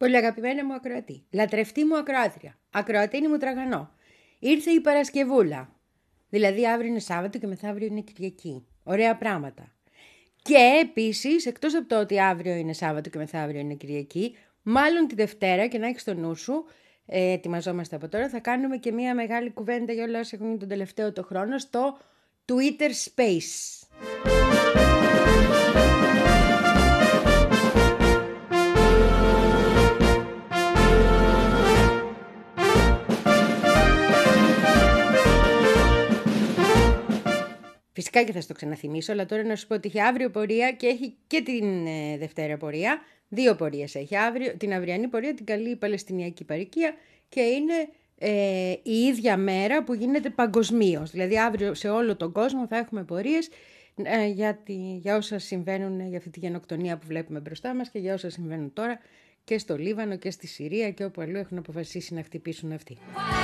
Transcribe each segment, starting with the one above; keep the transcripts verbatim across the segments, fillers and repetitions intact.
Πολύ αγαπημένα μου ακροατή, λατρευτή μου ακροάτρια, ακροατίνη μου τραγανό. Ήρθε η Παρασκευούλα. Δηλαδή αύριο είναι Σάββατο και μεθαύριο είναι Κυριακή. Ωραία πράγματα. Και επίσης, εκτός από το ότι αύριο είναι Σάββατο και μεθαύριο είναι Κυριακή, μάλλον τη Δευτέρα, και να έχεις στο νου σου, ε, ετοιμαζόμαστε από τώρα, θα κάνουμε και μια μεγάλη κουβέντα για όλα όσα έχουν γίνει τον τελευταίο το χρόνο στο Twitter Space. Φυσικά και θα στο ξαναθυμίσω, αλλά τώρα να σου πω ότι έχει αύριο πορεία και έχει και την ε, Δευτέρα πορεία. Δύο πορείες έχει αύριο. Την αυριανή πορεία την καλεί η Παλαιστινιακή Παροικία και είναι ε, η ίδια μέρα που γίνεται παγκοσμίως. Δηλαδή αύριο σε όλο τον κόσμο θα έχουμε πορείες ε, για, τη, για όσα συμβαίνουν, για αυτή τη γενοκτονία που βλέπουμε μπροστά μας και για όσα συμβαίνουν τώρα και στο Λίβανο και στη Συρία και όπου αλλού έχουν αποφασίσει να χτυπήσουν αυτοί.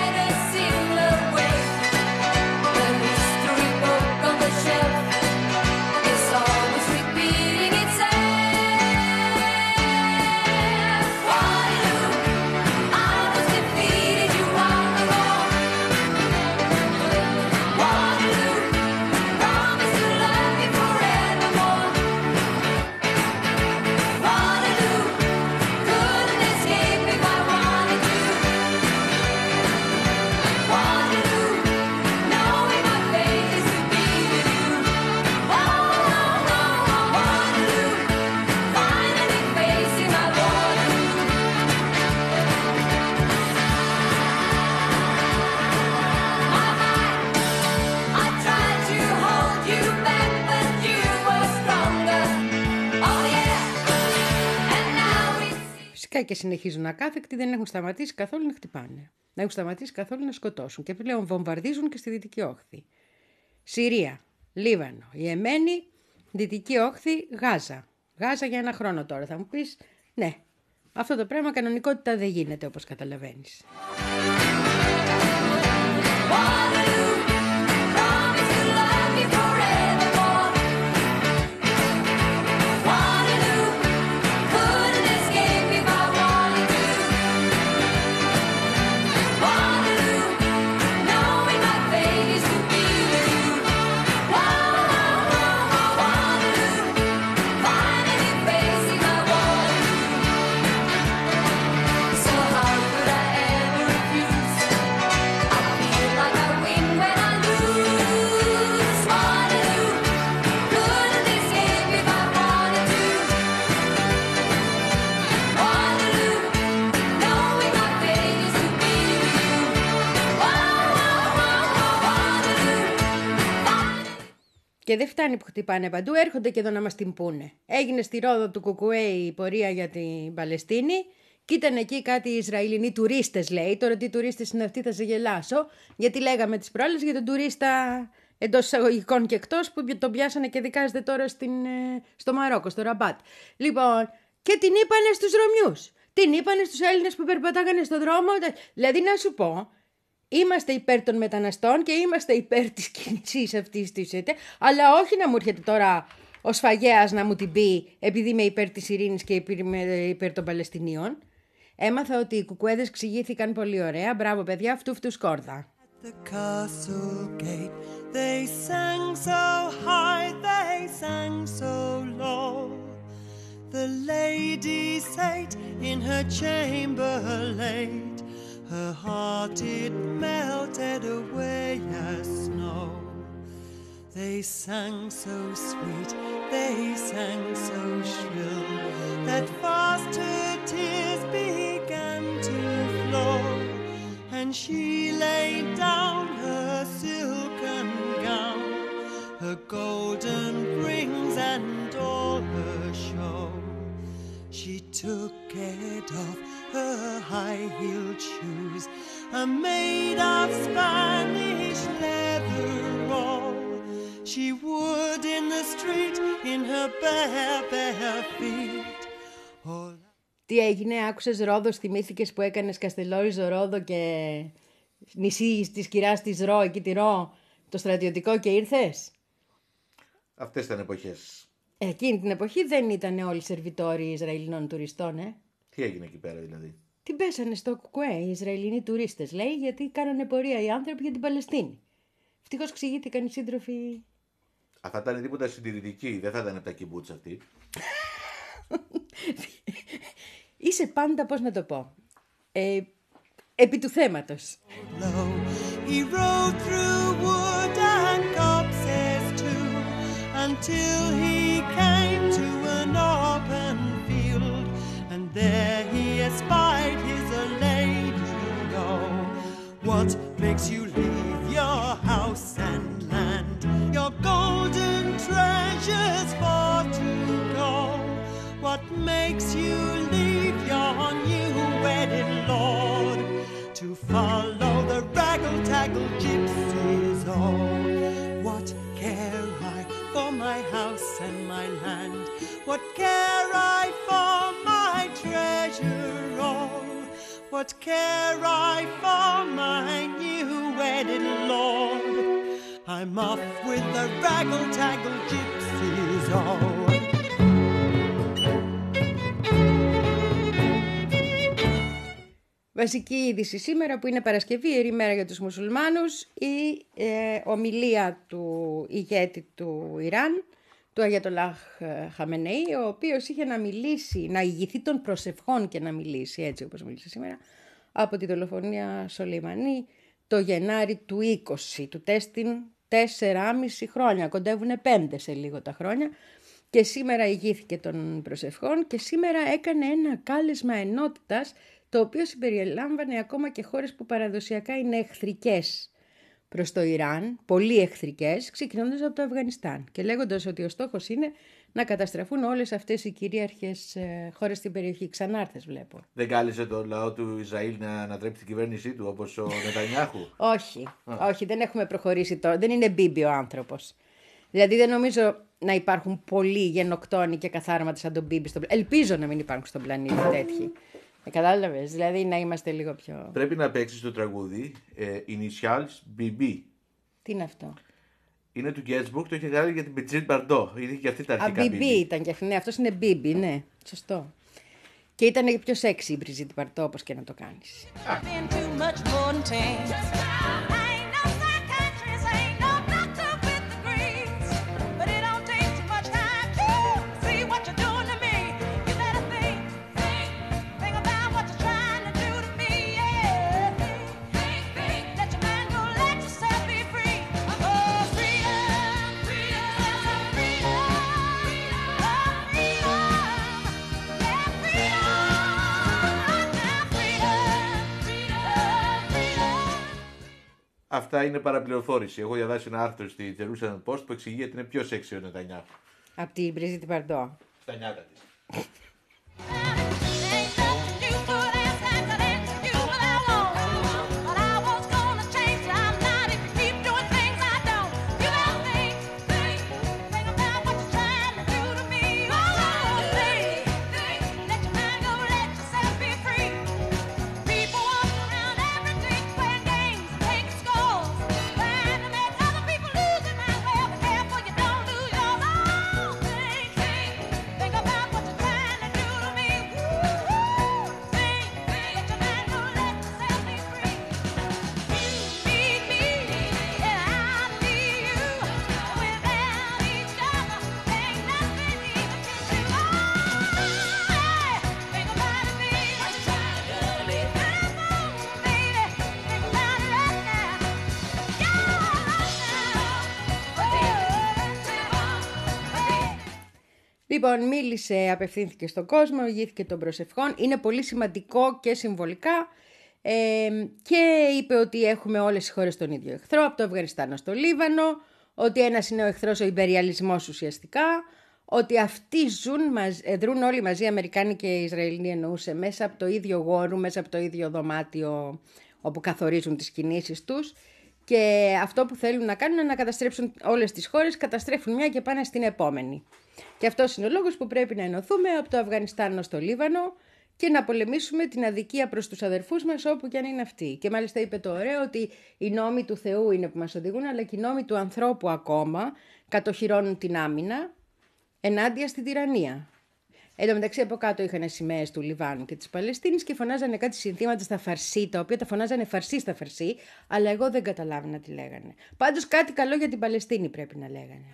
Και συνεχίζουν ακάθεκτοι, δεν έχουν σταματήσει καθόλου να χτυπάνε. Δεν έχουν σταματήσει καθόλου να σκοτώσουν. Και πλέον βομβαρδίζουν και στη Δυτική Όχθη. Συρία, Λίβανο, Ιεμένη, Δυτική Όχθη, Γάζα. Γάζα για ένα χρόνο τώρα. Θα μου πεις, ναι, αυτό το πράγμα κανονικότητα δεν γίνεται όπως καταλαβαίνεις. Και δεν φτάνει που χτυπάνε παντού, έρχονται και εδώ να μας την πούνε. Έγινε στη Ρόδο του Κουκουέ η πορεία για την Παλαιστίνη και ήταν εκεί κάτι Ισραηλινοί τουρίστες, λέει. Τώρα τι τουρίστες είναι αυτοί θα σε γελάσω, γιατί λέγαμε τις προάλλες για τον τουρίστα εντός εισαγωγικών και εκτός που τον πιάσανε και δικάζεται τώρα στην, στο Μαρόκο, στο Ραμπάτ. Λοιπόν, και την είπανε στους Ρωμιούς, την είπανε στους Έλληνες που περπατάγανε στον δρόμο. Δηλαδή να σου πω, είμαστε υπέρ των μεταναστών και είμαστε υπέρ της κίνησης αυτής της, αλλά όχι να μου έρχεται τώρα ο σφαγέας να μου την πει επειδή είμαι υπέρ της ειρήνης και υπέρ, υπέρ των Παλαιστινίων. Έμαθα ότι οι κουκουέδες εξηγήθηκαν πολύ ωραία. Μπράβο παιδιά, αυτού φτού σκόρδα. The castle gate, they sang so high, they sang so low. The lady sate in her chamber late. Her heart it melted away as snow. They sang so sweet, they sang so shrill, that fast her tears began to flow. And she laid down her silken gown, her golden rings and all her show. She took it off her high-heeled shoes, are made of Spanish leather all. She would in the street in her bare, bare feet. Oh. Τι έγινε, άκουσες Ρόδος, θυμήθηκες που έκανες Καστελόριζο Ρόδο και νησί της κυράς της Ρο, εκεί τη Ρο, το στρατιωτικό και ήρθες. Αυτές ήταν εποχές. Εκείνη την εποχή δεν ήταν όλοι σερβιτόροι Ισραηλινών τουριστών, ε. Τι έγινε εκεί πέρα δηλαδή? Την πέσανε στο κουκουέ οι Ισραηλινοί τουρίστες, λέει, γιατί κάνανε πορεία οι άνθρωποι για την Παλαιστίνη. Ευτυχώς ξηγήθηκαν οι σύντροφοι. Αν θα ήταν τίποτα συντηρητική, δεν θα ήταν από τα κιμπούτς αυτή. Είσαι πάντα, πώς να το πω, ε, επί του θέματος. He rode through wood and copses too, until he came to an open field, and there he espied his lady. Oh, what makes you leave your house and land, your golden treasures for to go? What makes you leave your new wedded lord to follow the raggle-taggle gypsies? Oh, what care I for my house and my land? What care I for my treasure? Oh, what care I for my new wedded lord? I'm off with the raggle-taggle gypsies. Oh, Βασική είδηση σήμερα που είναι Παρασκευή, ιερή μέρα για τους μουσουλμάνους, η ε, ομιλία του ηγέτη του Ιράν, του Αγιατολάχ Χαμενεή, ο οποίος είχε να μιλήσει, να ηγηθεί των προσευχών και να μιλήσει έτσι όπως μίλησε σήμερα, από τη δολοφονία Σολεϊμανί το Γενάρη του είκοσι, του τέστην τέσσεράμισι χρόνια, κοντεύουνε πέντε σε λίγο τα χρόνια, και σήμερα ηγήθηκε των προσευχών και σήμερα έκανε ένα κάλεσμα ενότητας, το οποίο συμπεριλάμβανε ακόμα και χώρες που παραδοσιακά είναι εχθρικές προς το Ιράν, πολύ εχθρικές, ξεκινώντας από το Αφγανιστάν και λέγοντας ότι ο στόχος είναι να καταστραφούν όλες αυτές οι κυρίαρχες χώρες στην περιοχή. Ξανάρθες βλέπω. Δεν κάλεσε το λαό του Ισραήλ να ανατρέψει την κυβέρνησή του όπως ο Νετανιάχου? όχι, όχι, δεν έχουμε προχωρήσει τώρα. Δεν είναι μπίμπι ο άνθρωπος. Δηλαδή δεν νομίζω να υπάρχουν πολλοί γενοκτόνοι και καθάρματα σαν τον μπίμπι στον πλανήτη. Ελπίζω να μην υπάρχουν στον πλανήτη τέτοιοι. Ε, κατάλαβες, δηλαδή να είμαστε λίγο πιο... Πρέπει να παίξεις το τραγούδι ε, Initials μπι μπι. Τι είναι αυτό? Είναι του Gainsbourg, το είχε γράψει για την Brigitte Bardot. Είναι και αυτή τα Α, αρχικά μπι μπι ήταν και αυτή, ναι, αυτός είναι μπίμπι, ναι, σωστό. Και ήταν και πιο σεξι η Brigitte Bardot, όπως και να το κάνεις. Αυτά είναι παραπληροφόρηση. Έχω διαβάσει ένα άρθρο στη Jerusalem Post που εξηγεί ότι είναι πιο σεξι ο Νετανιάχου. Από την Brigitte Bardot. Στα νιάτα της. Λοιπόν, μίλησε, απευθύνθηκε στον κόσμο, ηγήθηκε των προσευχών. Είναι πολύ σημαντικό και συμβολικά ε, και είπε ότι έχουμε όλες οι χώρες τον ίδιο εχθρό, από το Αφγανιστάν στο Λίβανο, ότι ένας είναι ο εχθρός, ο ιμπεριαλισμός ουσιαστικά, ότι αυτοί ζουν, δρούν όλοι μαζί, Αμερικάνοι και Ισραηλοί εννοούσε, μέσα από το ίδιο γόρο, μέσα από το ίδιο δωμάτιο όπου καθορίζουν τις κινήσεις τους. Και αυτό που θέλουν να κάνουν είναι να καταστρέψουν όλες τις χώρες, καταστρέφουν μια και πάνε στην επόμενη. Και αυτός είναι ο λόγος που πρέπει να ενωθούμε από το Αφγανιστάν ως το Λίβανο και να πολεμήσουμε την αδικία προς τους αδερφούς μας όπου και αν είναι αυτοί. Και μάλιστα είπε το ωραίο ότι οι νόμοι του Θεού είναι που μας οδηγούν, αλλά και οι νόμοι του ανθρώπου ακόμα κατοχυρώνουν την άμυνα ενάντια στην τυραννία. Εν τω μεταξύ από κάτω είχαν σημαίες του Λιβάνου και της Παλαιστίνης και φωνάζανε κάτι συνθήματα στα φαρσί, τα οποία τα φωνάζανε φαρσί στα φαρσί, αλλά εγώ δεν καταλάβαινα τι λέγανε. Πάντως κάτι καλό για την Παλαιστίνη πρέπει να λέγανε.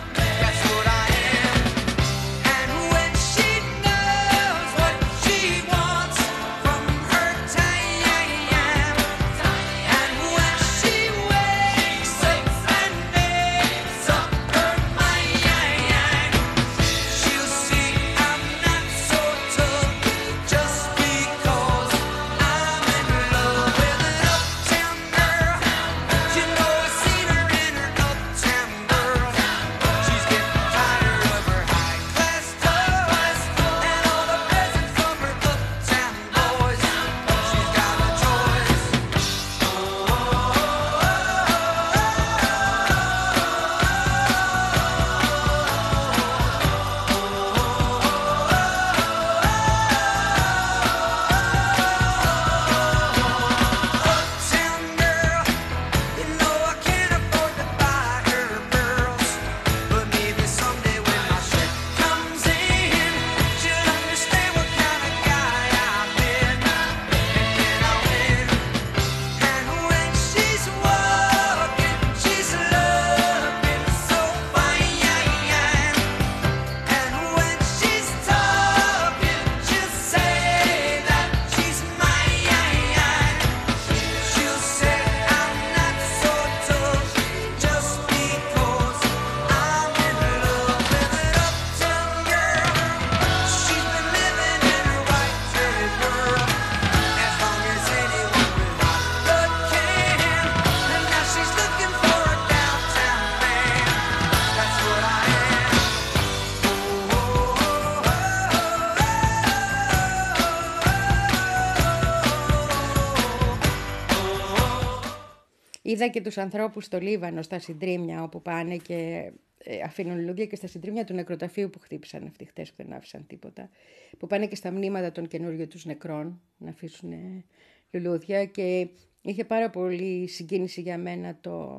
Είδα και τους ανθρώπους στο Λίβανο, στα συντρίμμια, όπου πάνε και ε, αφήνουν λουλούδια, και στα συντρίμμια του νεκροταφείου που χτύπησαν αυτοί χτες, που δεν άφησαν τίποτα. Που πάνε και στα μνήματα των καινούριων τους νεκρών να αφήσουν ε, λουλούδια. Και είχε πάρα πολύ συγκίνηση για μένα το,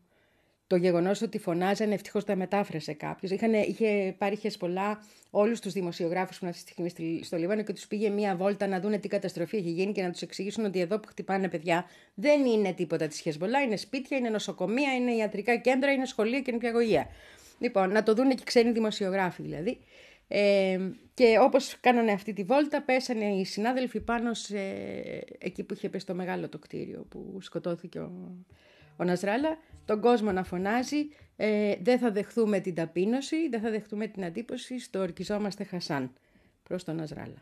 το γεγονός ότι φωνάζανε, ευτυχώς τα μετάφρασε κάποιος. Είχαν, είχε πάρει Χεσπολά όλους τους δημοσιογράφους που είναι αυτή τη στιγμή στο Λίβανο και τους πήγε μία βόλτα να δούνε τι καταστροφή έχει γίνει και να τους εξηγήσουν ότι εδώ που χτυπάνε παιδιά δεν είναι τίποτα της Χεσπολά, είναι σπίτια, είναι νοσοκομεία, είναι ιατρικά κέντρα, είναι σχολεία και νηπιαγωγεία. Λοιπόν, να το δούνε και ξένοι δημοσιογράφοι δηλαδή. Ε, και όπως κάνανε αυτή τη βόλτα, πέσανε οι συνάδελφοι πάνω σε, εκεί που είχε πέσει το μεγάλο το κτίριο που σκοτώθηκε ο, ο Νασράλα, τον κόσμο να φωνάζει ε, δεν θα δεχθούμε την ταπείνωση, δεν θα δεχθούμε την αντίπωση, στο ορκιζόμαστε Χασάν, προς τον Νασράλα.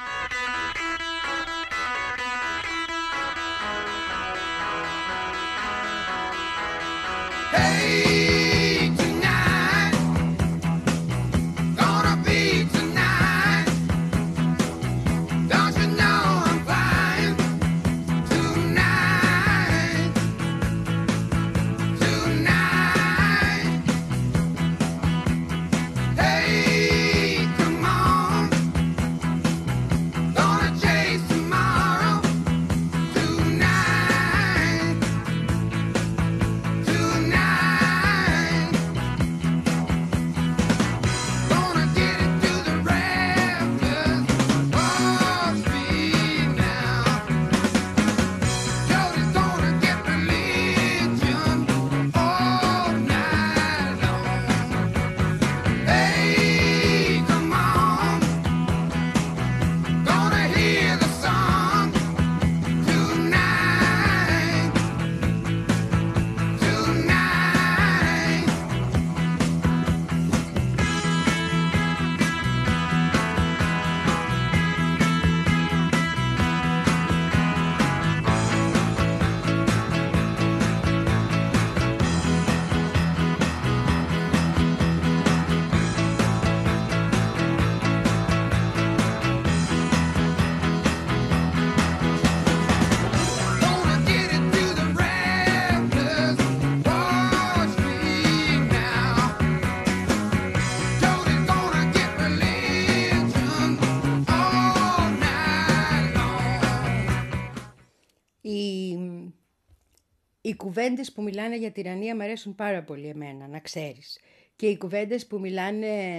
Οι κουβέντες που μιλάνε για τυραννία μου αρέσουν πάρα πολύ εμένα, να ξέρεις. Και οι κουβέντες που μιλάνε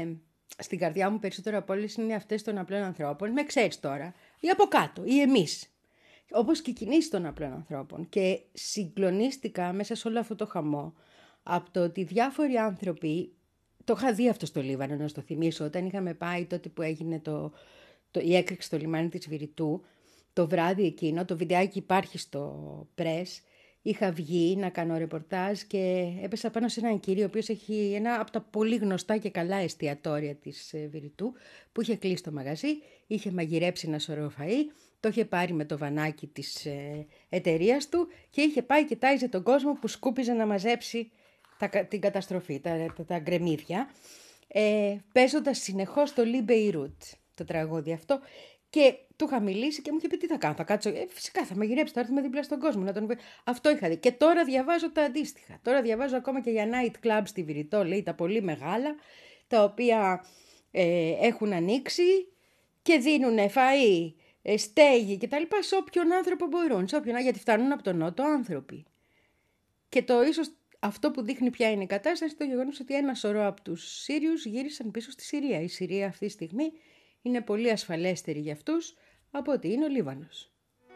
στην καρδιά μου περισσότερο από όλες είναι αυτές των απλών ανθρώπων. Με ξέρεις τώρα, ή από κάτω, ή εμείς. Όπως και οι κινήσεις των απλών ανθρώπων. Και συγκλονίστηκα μέσα σε όλο αυτό το χαμό από το ότι διάφοροι άνθρωποι, το είχα δει αυτό στο Λίβανο, να στο θυμίσω, όταν είχαμε πάει τότε που έγινε το, το, η έκρηξη στο λιμάνι της Βηρητού, το βράδυ εκείνο, το βιντεάκι υπάρχει στο Press, είχα βγει να κάνω ρεπορτάζ και έπεσα πάνω σε έναν κύριο ο οποίος έχει ένα από τα πολύ γνωστά και καλά εστιατόρια της Βηρητού, που είχε κλείσει το μαγαζί, είχε μαγειρέψει ένα σωρό φαΐ, το είχε πάρει με το βανάκι της ε, εταιρείας του και είχε πάει και τάιζε τον κόσμο που σκούπιζε να μαζέψει τα, την καταστροφή, τα, τα, τα γκρεμίδια, ε, παίζοντας συνεχώς το Λι Μπεϊρούτ, το τραγούδι αυτό. Και του είχα μιλήσει και μου είχε πει τι θα κάνω, θα κάτσω, ε, φυσικά θα μαγειρέψει, θα έρθουμε δίπλα στον κόσμο. Να τον... Αυτό είχα δει. Και τώρα διαβάζω τα αντίστοιχα. Τώρα διαβάζω ακόμα και για night club στη Βηρητό, λέει, τα πολύ μεγάλα, τα οποία ε, έχουν ανοίξει και δίνουν φαΐ, ε, στέγη κτλ. Σε όποιον άνθρωπο μπορούν, σε όποιον, γιατί φτάνουν από τον Νότο άνθρωποι. Και το ίσως αυτό που δείχνει ποια είναι η κατάσταση, το γεγονός ότι ένα σωρό από τους Σύριους γύρισαν πίσω στη Συρία. Η Συρία αυτή τη στιγμή είναι πολύ ασφαλέστερη για αυτούς από ότι είναι ο Λίβανος.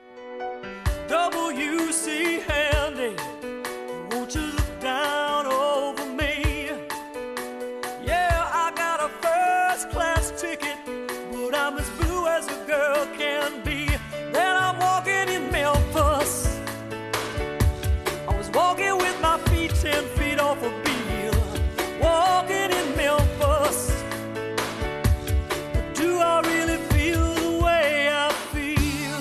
W C Handy, won't you look down over me? Yeah, I got a first class ticket, but I'm as blue as a girl can be. Then I'm walking in Memphis, I was walking with my feet ten feet off a beam, walking in Memphis. But do I really feel the way I feel?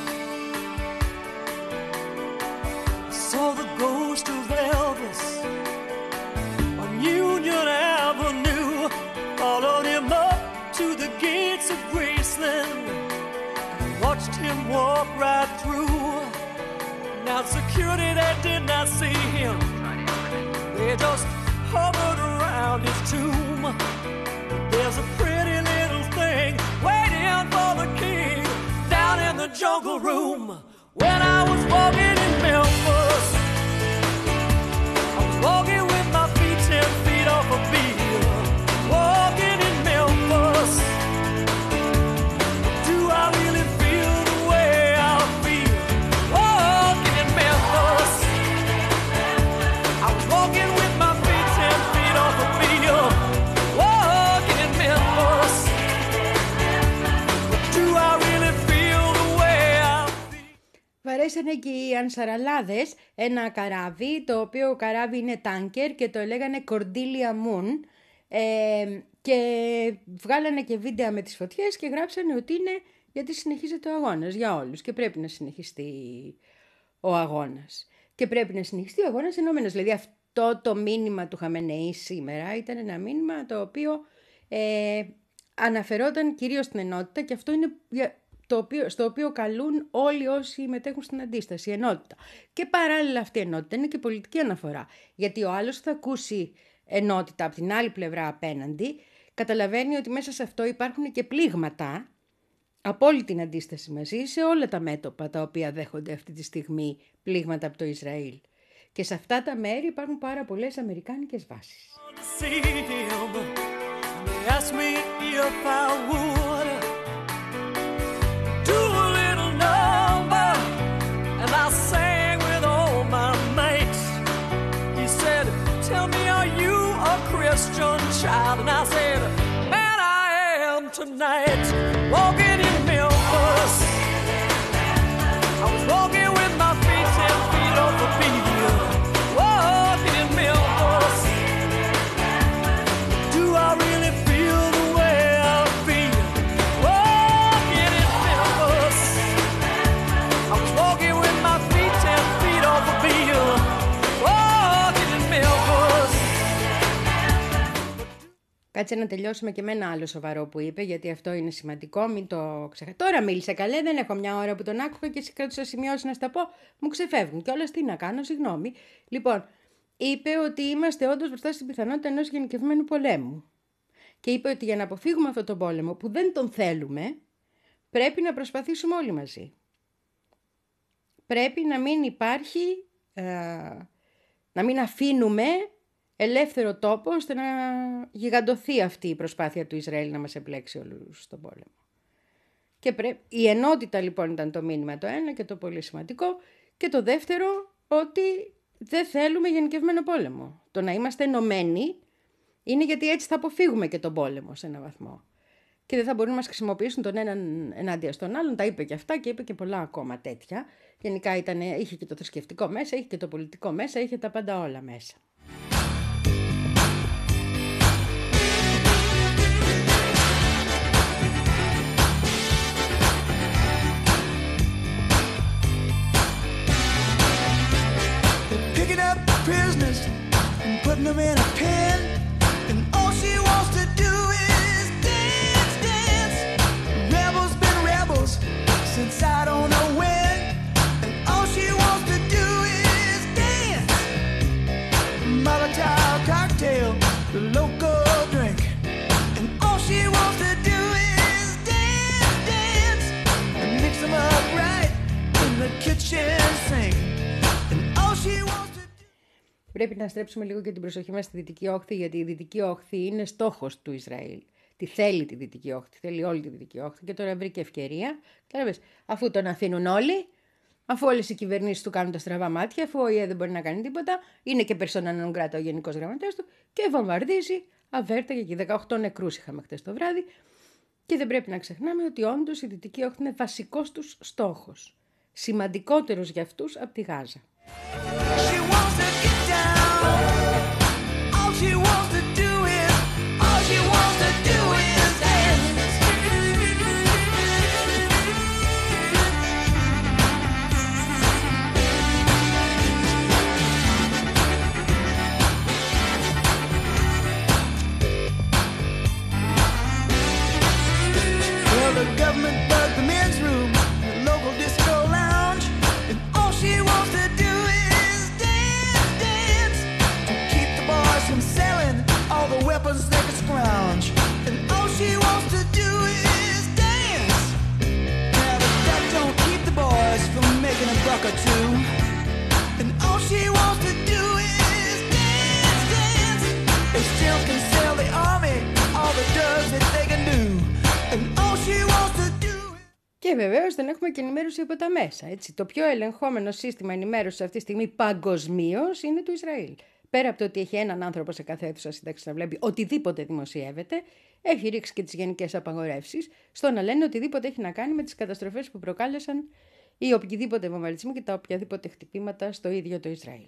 I saw the ghost of Elvis on Union Avenue, followed him up to the gates of Graceland, and watched him walk right through. Now security, they did not see him, they just hovered around his tomb. There's a pretty little thing waiting for the king down in the jungle room. When I was walking in Memphis, I was walking with my feet ten feet off a beam, walking in Memphis. Do I really feel the way I feel? Walking in Memphis, I was walking with my feet ten feet off a beam, walking in Memphis. Do I really feel the way I feel? Βαρέσανε και οι Ανσαραλάδες ένα καράβι, το οποίο καράβι είναι τάνκερ και το λέγανε Cordelia Moon, ε, και βγάλανε και βίντεο με τις φωτιές και γράψανε ότι είναι γιατί συνεχίζεται ο αγώνας για όλους και πρέπει να συνεχιστεί ο αγώνας. Και πρέπει να συνεχιστεί ο αγώνας ενωμένος. Δηλαδή αυτό το μήνυμα του Χαμενεή σήμερα ήταν ένα μήνυμα το οποίο ε, αναφερόταν κυρίως στην ενότητα και αυτό είναι το οποίο, στο οποίο καλούν όλοι όσοι μετέχουν στην αντίσταση, η ενότητα. Και παράλληλα αυτή η ενότητα είναι και πολιτική αναφορά. Γιατί ο άλλος θα ακούσει ενότητα από την άλλη πλευρά απέναντι, καταλαβαίνει ότι μέσα σε αυτό υπάρχουν και πλήγματα από όλη την αντίσταση μαζί σε όλα τα μέτωπα τα οποία δέχονται αυτή τη στιγμή πλήγματα από το Ισραήλ. Και σε αυτά τα μέρη υπάρχουν πάρα πολλές αμερικάνικες βάσεις. Christian child, and I said, man, I am tonight, walking in Memphis. I was walking with my feet ten feet off the beat, walking in Memphis. Do I really feel the way I feel? Walking in Memphis. I was walking with my feet ten feet off the beat, walking in Memphis. Κάτσε να τελειώσουμε και με ένα άλλο σοβαρό που είπε, γιατί αυτό είναι σημαντικό, μην το ξεχάσετε. Τώρα μίλησε καλέ, δεν έχω μια ώρα που τον άκουγα και κράτησα σημειώσεις να στα πω, μου ξεφεύγουν. Και όλα τι να κάνω, συγγνώμη. Λοιπόν, είπε ότι είμαστε όντως μπροστά στην πιθανότητα ενός γενικευμένου πολέμου. Και είπε ότι για να αποφύγουμε αυτόν τον πόλεμο που δεν τον θέλουμε, πρέπει να προσπαθήσουμε όλοι μαζί. Πρέπει να μην υπάρχει, ε, να μην αφήνουμε ελεύθερο τόπο ώστε να γιγαντωθεί αυτή η προσπάθεια του Ισραήλ να μας εμπλέξει όλους στον πόλεμο. Και πρέ... η ενότητα λοιπόν ήταν το μήνυμα το ένα και το πολύ σημαντικό, και το δεύτερο ότι δεν θέλουμε γενικευμένο πόλεμο. Το να είμαστε ενωμένοι είναι γιατί έτσι θα αποφύγουμε και τον πόλεμο σε έναν βαθμό. Και δεν θα μπορούν να μας χρησιμοποιήσουν τον έναν ενάντια στον άλλον. Τα είπε και αυτά και είπε και πολλά ακόμα τέτοια. Γενικά ήταν, είχε και το θρησκευτικό μέσα, είχε και το πολιτικό μέσα, είχε τα πάντα όλα μέσα. Prisoners and putting them in a pen, and all she wants to do is dance, dance. Rebels been rebels since I don't know when, and all she wants to do is dance. Molotov cocktail, the local drink, and all she wants to do is dance, dance, and mix them up right in the kitchen sink, and all she wants. Πρέπει να στρέψουμε λίγο και την προσοχή μας στη Δυτική Όχθη, γιατί η Δυτική Όχθη είναι στόχος του Ισραήλ. Τη θέλει τη Δυτική Όχθη, θέλει όλη τη Δυτική Όχθη και τώρα βρήκε ευκαιρία. Κατάλαβες, αφού τον αφήνουν όλοι, αφού όλες οι κυβερνήσεις του κάνουν τα στραβά μάτια, αφού ο ΙΕ δεν μπορεί να κάνει τίποτα, είναι και persona non grata ο γενικός γραμματέας του και βομβαρδίζει αβέρτα, και εκεί δεκαοκτώ νεκρούς είχαμε χτες το βράδυ. Και δεν πρέπει να ξεχνάμε ότι όντως η Δυτική Όχθη είναι βασικός τους στόχος. Σημαντικότερος για αυτούς από τη Γάζα. All she wants to do is, all she wants to do is dance. Well, the government bugged the men's room, the local disco lounge, and all she wants to do is dance, dance, to keep the boys from selling all the weapons they could scrounge, and all she wants to do is dance. Now but that don't keep the boys from making a buck or two, and all she wants to do is dance, dance. They still can sell the army all the drugs that they can do, and all she wants to do. Και βεβαίως δεν έχουμε και ενημέρωση από τα μέσα. Έτσι. Το πιο ελεγχόμενο σύστημα ενημέρωσης αυτή τη στιγμή παγκοσμίως είναι του Ισραήλ. Πέρα από το ότι έχει έναν άνθρωπο σε κάθε αίθουσα σύνταξη να βλέπει οτιδήποτε δημοσιεύεται, έχει ρίξει και τις γενικές απαγορεύσεις στο να λένε οτιδήποτε έχει να κάνει με τις καταστροφές που προκάλεσαν ή οποιοδήποτε βομβαρδισμό και τα οποιαδήποτε χτυπήματα στο ίδιο το Ισραήλ.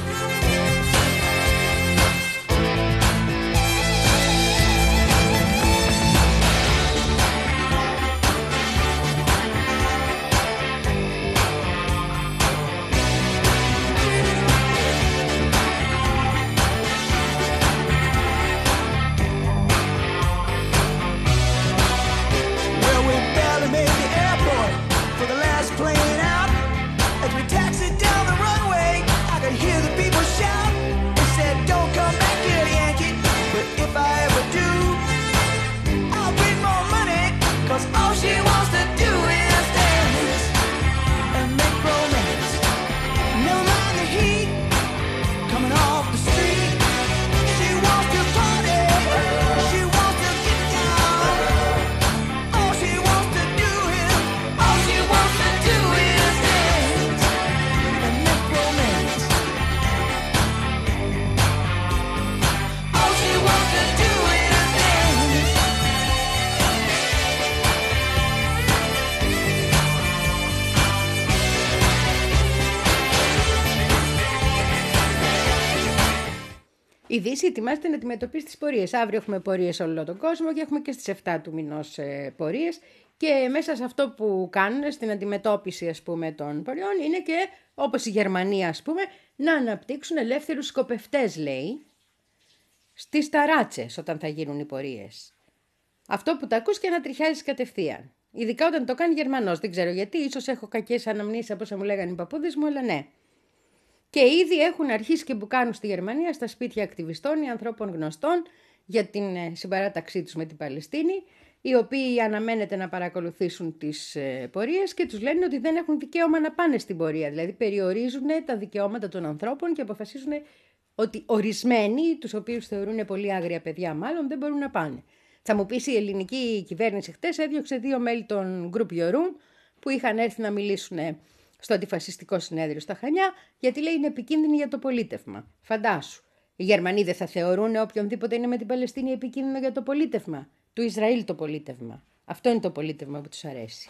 Η Δύση ετοιμάζεται να αντιμετωπίσει τις πορείες. Αύριο έχουμε πορείες σε όλο τον κόσμο και έχουμε και στις εφτά του μηνός ε, πορείες. Και μέσα σε αυτό που κάνουν στην αντιμετώπιση, ας πούμε, των πορεών είναι και, όπως η Γερμανία, ας πούμε, να αναπτύξουν ελεύθερους σκοπευτές, λέει, στις ταράτσες όταν θα γίνουν οι πορείες. Αυτό που τα ακούς και να τριχιάζεις κατευθείαν. Ειδικά όταν το κάνει Γερμανός. Δεν ξέρω γιατί, ίσως έχω κακές αναμνήσεις από όσα μου λέγανε οι παππούδες μου, αλλά ναι. Και ήδη έχουν αρχίσει και μπουκάνουν στη Γερμανία στα σπίτια ακτιβιστών ή ανθρώπων γνωστών για την συμπαράταξή τους με την Παλαιστίνη, οι οποίοι αναμένεται να παρακολουθήσουν τις πορείες και τους λένε ότι δεν έχουν δικαίωμα να πάνε στην πορεία. Δηλαδή περιορίζουν τα δικαιώματα των ανθρώπων και αποφασίζουν ότι ορισμένοι, τους οποίους θεωρούν πολύ άγρια παιδιά μάλλον, δεν μπορούν να πάνε. Θα μου πεις, η ελληνική κυβέρνηση χτες έδιωξε δύο μέλη των Group Your Room που είχαν έρθει να μιλήσουν στο αντιφασιστικό συνέδριο στα Χανιά, γιατί λέει είναι επικίνδυνη για το πολίτευμα. Φαντάσου. Οι Γερμανοί δεν θα θεωρούν οποιονδήποτε είναι με την Παλαιστίνη επικίνδυνο για το πολίτευμα. Του Ισραήλ το πολίτευμα. Αυτό είναι το πολίτευμα που τους αρέσει.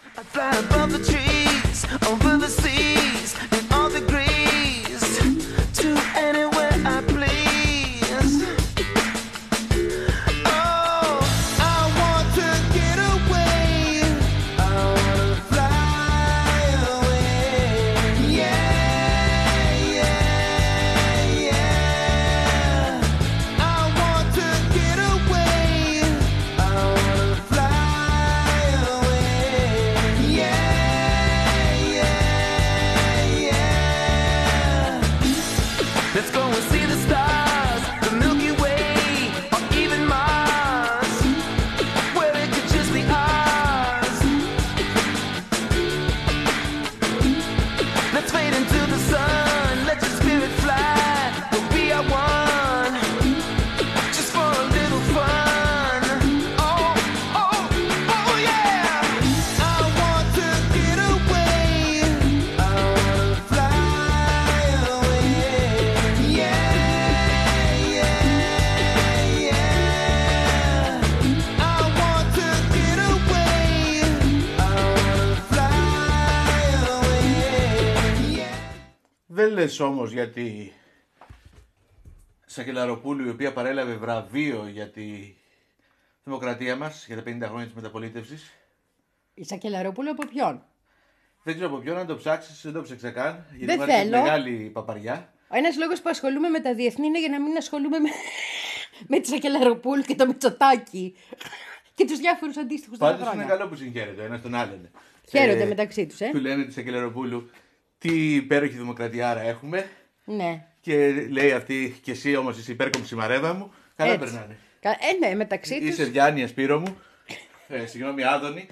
Δεν λες όμως για τη Σακελαροπούλου, η οποία παρέλαβε βραβείο για τη δημοκρατία μας, για τα πενήντα χρόνια της μεταπολίτευσης. Η Σακελαροπούλου από ποιον? Δεν ξέρω από ποιον, αν το ψάξεις, δεν το ψάξα καν. Γιατί δεν μου άρεσε θέλω. Μεγάλη παπαριά. Ο ένας λόγος που ασχολούμαι με τα διεθνή είναι για να μην ασχολούμαι με, με τη Σακελαροπούλου και το Μητσοτάκη και τους διάφορους αντίστοιχους Πάντως χρόνια. είναι καλό που συγχαίρεται ο ένας τον άλλον. Χαίρονται ε, μεταξύ τους, ε. Του λένε τη Σακελαροπούλου τι υπέροχη δημοκρατία έχουμε. Ναι. Και λέει αυτή, και εσύ όμως είσαι υπέρκομψη μαρέβα μου. Καλά έτσι. περνάνε. Ε, ναι, μεταξύ τους. Είσαι Διάννη Σπύρο μου. Ε, συγγνώμη, Άδωνη.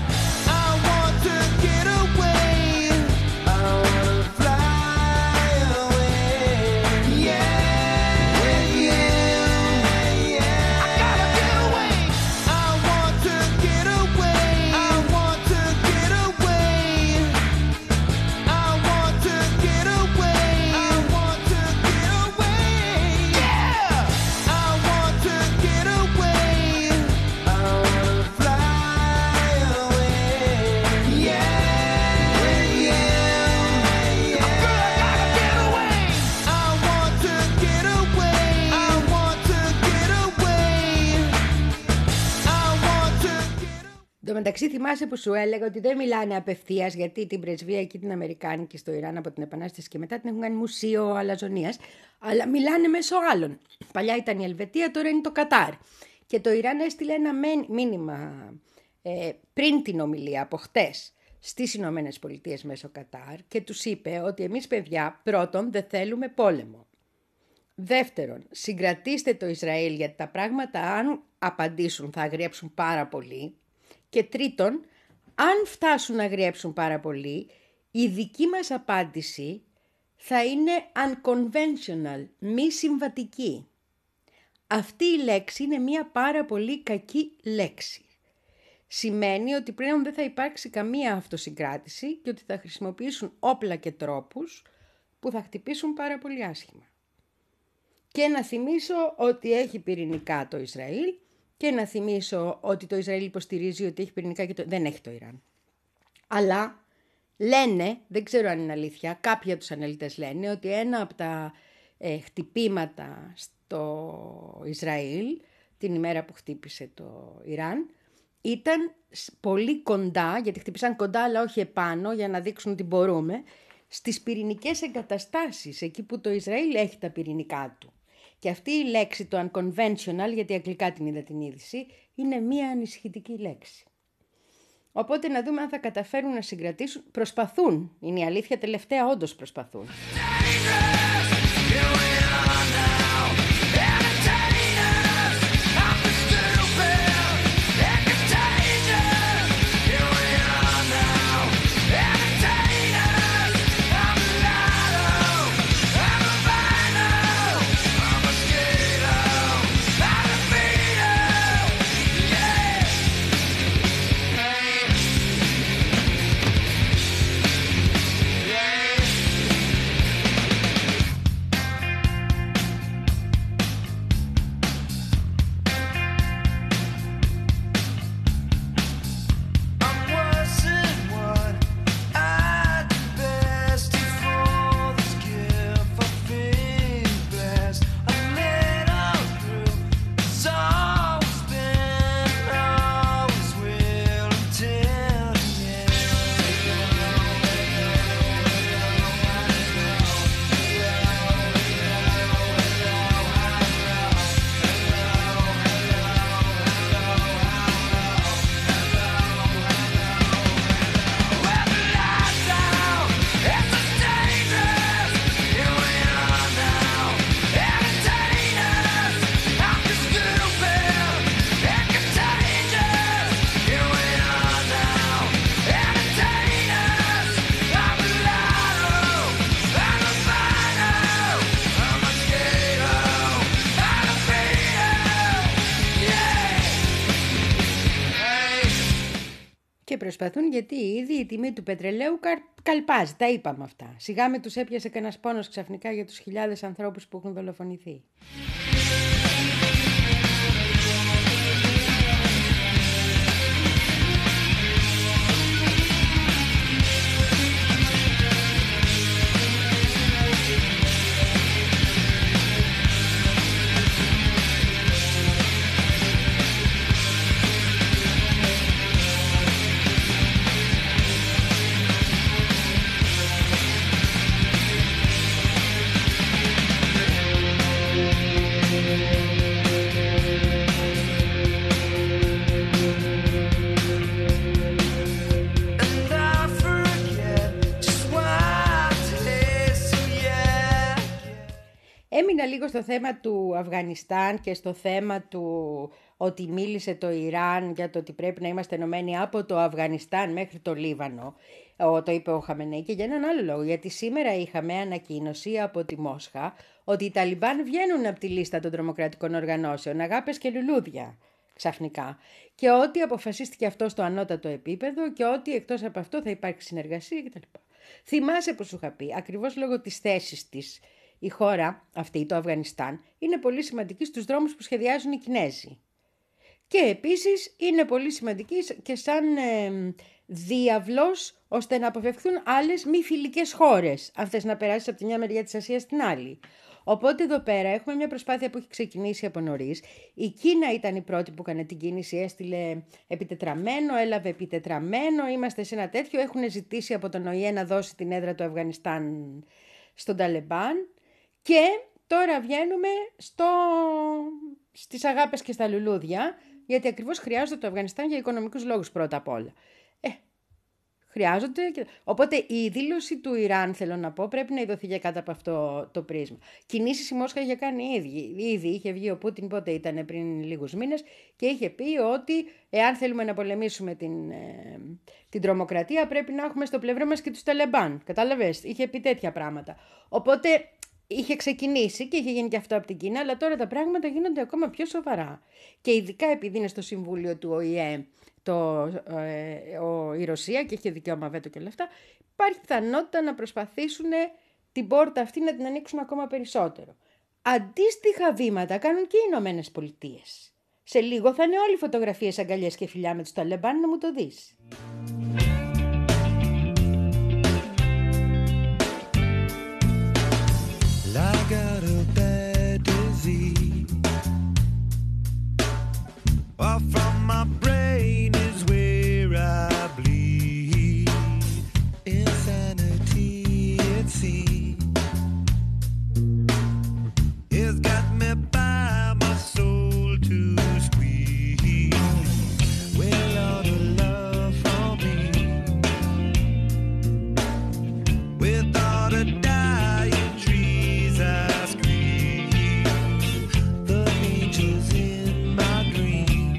Το μεταξύ θυμάσαι που σου έλεγα ότι δεν μιλάνε απευθείας, γιατί την πρεσβεία εκεί την Αμερικάνικη στο Ιράν από την Επανάσταση και μετά την έχουν κάνει μουσείο αλαζονίας, αλλά μιλάνε μέσω άλλων. Παλιά ήταν η Ελβετία, τώρα είναι το Κατάρ. Και το Ιράν έστειλε ένα μήνυμα ε, πριν την ομιλία από χτες στις Ηνωμένες Πολιτείες μέσω Κατάρ και τους είπε ότι εμείς παιδιά πρώτον δεν θέλουμε πόλεμο. Δεύτερον, συγκρατήστε το Ισραήλ γιατί τα πράγματα αν απαντήσουν θα αγριέψουν πάρα πολύ. Και τρίτον, αν φτάσουν να αγριέψουν πάρα πολύ, η δική μας απάντηση θα είναι unconventional, μη συμβατική. Αυτή η λέξη είναι μια πάρα πολύ κακή λέξη. Σημαίνει ότι πλέον δεν θα υπάρξει καμία αυτοσυγκράτηση και ότι θα χρησιμοποιήσουν όπλα και τρόπους που θα χτυπήσουν πάρα πολύ άσχημα. Και να θυμίσω ότι έχει πυρηνικά το Ισραήλ και να θυμίσω ότι το Ισραήλ υποστηρίζει ότι έχει πυρηνικά και το... δεν έχει το Ιράν. Αλλά λένε, δεν ξέρω αν είναι αλήθεια, κάποιοι από τους αναλυτές λένε ότι ένα από τα ε, χτυπήματα στο Ισραήλ την ημέρα που χτύπησε το Ιράν ήταν πολύ κοντά, γιατί χτύπησαν κοντά αλλά όχι επάνω για να δείξουν ότι μπορούμε, στις πυρηνικές εγκαταστάσεις, εκεί που το Ισραήλ έχει τα πυρηνικά του. Και αυτή η λέξη, το unconventional, γιατί αγγλικά την είδα την είδηση, είναι μία ανησυχητική λέξη. Οπότε να δούμε αν θα καταφέρουν να συγκρατήσουν. Προσπαθούν, είναι η αλήθεια, τελευταία όντως προσπαθούν. προσπαθούν, γιατί ήδη η τιμή του πετρελαίου καλπάζει, τα είπαμε αυτά. Σιγά με τους έπιασε κανένας πόνος ξαφνικά για τους χιλιάδες ανθρώπους που έχουν δολοφονηθεί. Έμεινα λίγο στο θέμα του Αφγανιστάν και στο θέμα του ότι μίλησε το Ιράν για το ότι πρέπει να είμαστε ενωμένοι από το Αφγανιστάν μέχρι το Λίβανο. Το είπε ο Χαμενέη, και για έναν άλλο λόγο. Γιατί σήμερα είχαμε ανακοίνωση από τη Μόσχα ότι οι Ταλιμπάν βγαίνουν από τη λίστα των τρομοκρατικών οργανώσεων, αγάπες και λουλούδια ξαφνικά. Και ότι αποφασίστηκε αυτό στο ανώτατο επίπεδο και ότι εκτός από αυτό θα υπάρξει συνεργασία κτλ. Θυμάσαι που σου είχα πει, ακριβώς λόγω της θέσης της, η χώρα αυτή, το Αφγανιστάν, είναι πολύ σημαντική στους δρόμους που σχεδιάζουν οι Κινέζοι. Και επίσης είναι πολύ σημαντική και σαν ε, διαβλός ώστε να αποφευχθούν άλλες μη φιλικές χώρες, αν θες να περάσεις από τη μια μεριά της Ασίας στην άλλη. Οπότε εδώ πέρα έχουμε μια προσπάθεια που έχει ξεκινήσει από νωρίς. Η Κίνα ήταν η πρώτη που έκανε την κίνηση, έστειλε επιτετραμένο, έλαβε επιτετραμένο, είμαστε σε ένα τέτοιο. Έχουν ζητήσει από τον Ο Η Ε να δώσει την έδρα του Αφγανιστάν στον Ταλιμπάν. Και τώρα βγαίνουμε στο... στις αγάπες και στα λουλούδια, γιατί ακριβώς χρειάζονται το Αφγανιστάν για οικονομικούς λόγους πρώτα απ' όλα. Ε, χρειάζονται. Και... Οπότε η δήλωση του Ιράν, θέλω να πω, πρέπει να ειδωθεί για κάτω από αυτό το πρίσμα. Κινήσεις η Μόσχα είχε κάνει ήδη. Ήδη είχε βγει ο Πούτιν, πότε ήταν, πριν λίγους μήνες, και είχε πει ότι εάν θέλουμε να πολεμήσουμε την, ε, την τρομοκρατία, πρέπει να έχουμε στο πλευρό μας και τους Ταλιμπάν. Κατάλαβες, είχε πει τέτοια πράγματα. Οπότε είχε ξεκινήσει και είχε γίνει και αυτό από την Κίνα, αλλά τώρα τα πράγματα γίνονται ακόμα πιο σοβαρά. Και ειδικά επειδή είναι στο Συμβούλιο του Ο Η Ε το, ε, ο, η Ρωσία και έχει δικαίωμα βέτο και όλα αυτά, υπάρχει πιθανότητα να προσπαθήσουν την πόρτα αυτή να την ανοίξουν ακόμα περισσότερο. Αντίστοιχα βήματα κάνουν και οι Ηνωμένες Πολιτείες. Σε λίγο θα είναι όλοι φωτογραφίες, αγκαλιές και φιλιά με τους Ταλιμπάν, να μου το δεις. I got a bad disease. Off from my brain is where I bleed. Insanity, it seems, it's got me by my soul to squeeze. Well, all the love for me, with all the dying trees I scream, the angels in my dream,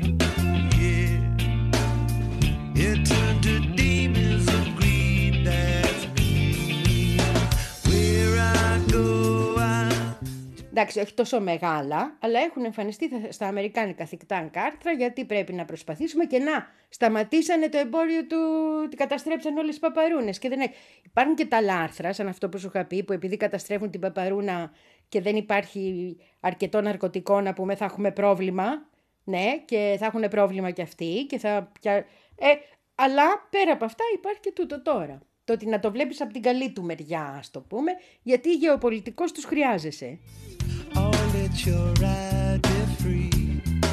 yeah, it turned to demons of greed, that's me, where I go I... Εντάξει, όχι τόσο μεγάλα, αλλά έχουν εμφανιστεί στα αμερικάνικα think-tank άρθρα γιατί πρέπει να προσπαθήσουμε, και να σταματήσανε το εμπόριο του, ότι καταστρέψαν όλες τις παπαρούνες και δεν έχει. Υπάρχουν και τα άλλα άρθρα, σαν αυτό που σου είχα πει, που επειδή καταστρέφουν την παπαρούνα και δεν υπάρχει αρκετό ναρκωτικό, να πούμε, θα έχουμε πρόβλημα, ναι, και θα έχουν πρόβλημα και αυτοί και θα... Ε, αλλά πέρα από αυτά υπάρχει και τούτο τώρα. Το ότι να το βλέπεις από την καλή του μεριά, ας το πούμε, γιατί γεωπολιτικός τους χρειάζεσαι. I'll let your ride be free.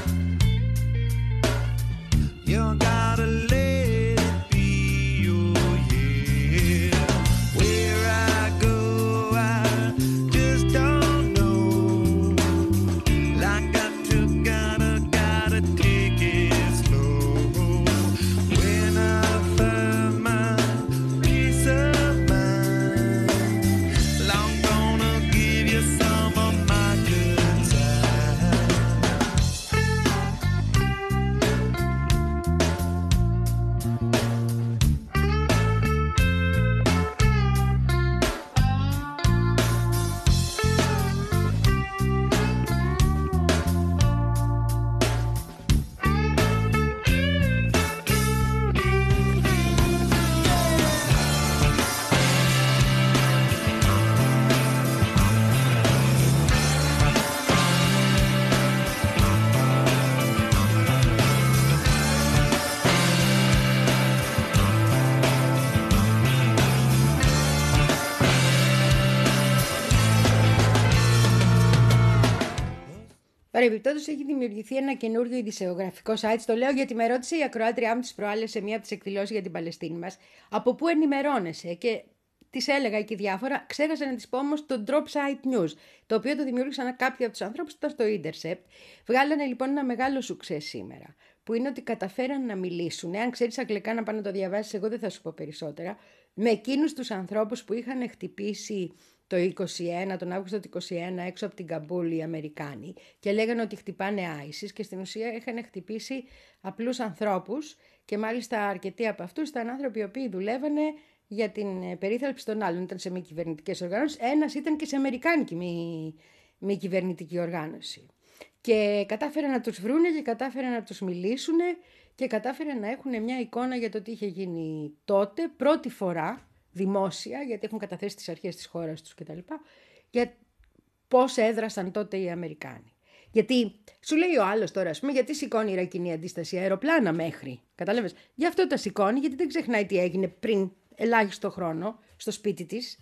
You gotta let it be, oh yeah. Where I go, I just don't know. Like I to gotta, gotta take it slow. When I find my peace of mind, I'm gonna give you some of my good time. Παρεμπιπτόντως, έχει δημιουργηθεί ένα καινούργιο ειδησεογραφικό site. Το λέω γιατί με ρώτησε η ακροάτριά μου τις προάλλες σε μία από τις εκδηλώσεις για την Παλαιστίνη μας, από πού ενημερώνεσαι. Και της έλεγα εκεί διάφορα. Ξέχασα να της πω όμως το Drop Site News, το οποίο το δημιούργησαν κάποιοι από τους ανθρώπους που ήταν στο Intercept. Βγάλανε λοιπόν ένα μεγάλο σουξέ σήμερα, που είναι ότι καταφέραν να μιλήσουν. Αν ξέρεις αγγλικά να πάνε να το διαβάσεις, εγώ δεν θα σου πω περισσότερα. Με εκείνους τους ανθρώπους που είχαν χτυπήσει το είκοσι ένα, τον Αύγουστο του είκοσι ένα, έξω από την Καμπούλ οι Αμερικάνοι και λέγανε ότι χτυπάνε άισις και στην ουσία είχαν χτυπήσει απλούς ανθρώπους και μάλιστα αρκετοί από αυτούς ήταν άνθρωποι οι οποίοι δουλεύανε για την περίθαλψη των άλλων. Ήταν σε μη κυβερνητικές οργανώσεις, ένας ήταν και σε αμερικάνικη μη, μη κυβερνητική οργάνωση. Και κατάφεραν να τους βρούνε και κατάφεραν να τους μιλήσουν και κατάφεραν να έχουν μια εικόνα για το τι είχε γίνει τότε, πρώτη φορά, δημόσια, γιατί έχουν καταθέσει τις αρχές της χώρας τους κτλ. Για πώς έδρασαν τότε οι Αμερικάνοι. Γιατί σου λέει ο άλλος τώρα, ας πούμε, γιατί σηκώνει η Ιρακινή αντίσταση αεροπλάνα μέχρι. Κατάλαβες. Γι' αυτό τα σηκώνει, γιατί δεν ξεχνάει τι έγινε πριν ελάχιστο χρόνο στο σπίτι της.